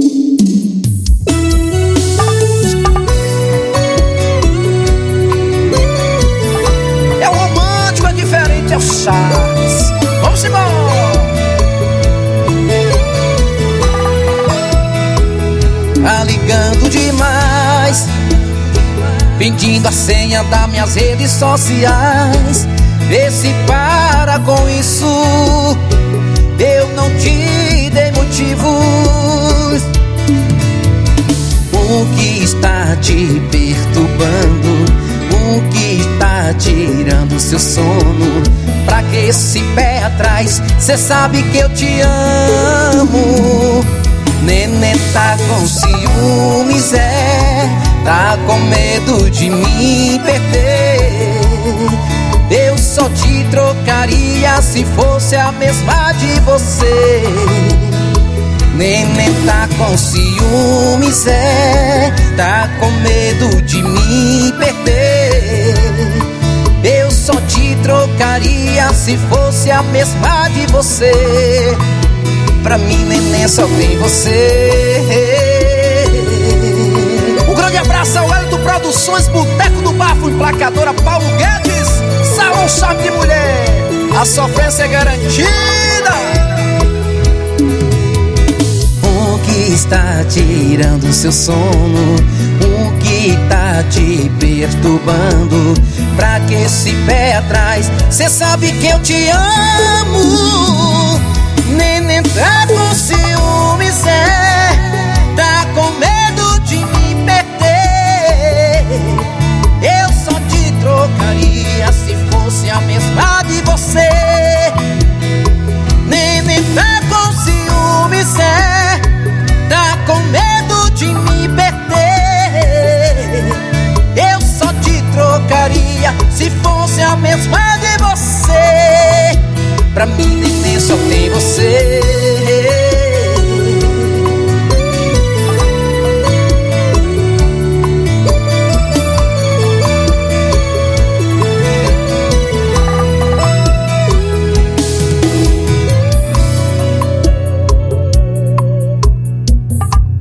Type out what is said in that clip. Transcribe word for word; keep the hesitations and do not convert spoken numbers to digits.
É o romântico, é diferente, é o Charles. Vamos embora. Tá ligando demais, pedindo a senha das minhas redes sociais. Vê se para com isso, eu não te dei motivos. O que está te perturbando? O que está tirando seu sono? Pra que esse pé atrás? Cê sabe que eu te amo. Neném tá com ciúmes, é, tá com medo de me perder. Eu só te trocaria se fosse a mesma de você. Neném tá com ciúmes, é, tá com medo de me perder. Eu só te trocaria se fosse a mesma de você. Pra mim, neném, só tem você. Um grande abraço ao Hélio do Produções, Boteco do Bafo, Emplacadora Paulo Guedes, Salão Charme de Mulher. A sofrência é garantida. O que está tirando seu sono? O que tá te perturbando? Pra que esse pé atrás? Cê sabe que eu te amo. Neném tá com ciúmes, é, tá com medo de me perder. Eu só te trocaria se fosse a mesma de você. Neném tá com ciúmes, é, tá com medo de me perder. Eu só te trocaria se fosse a mesma de você. Pra mim, neném, só tem você.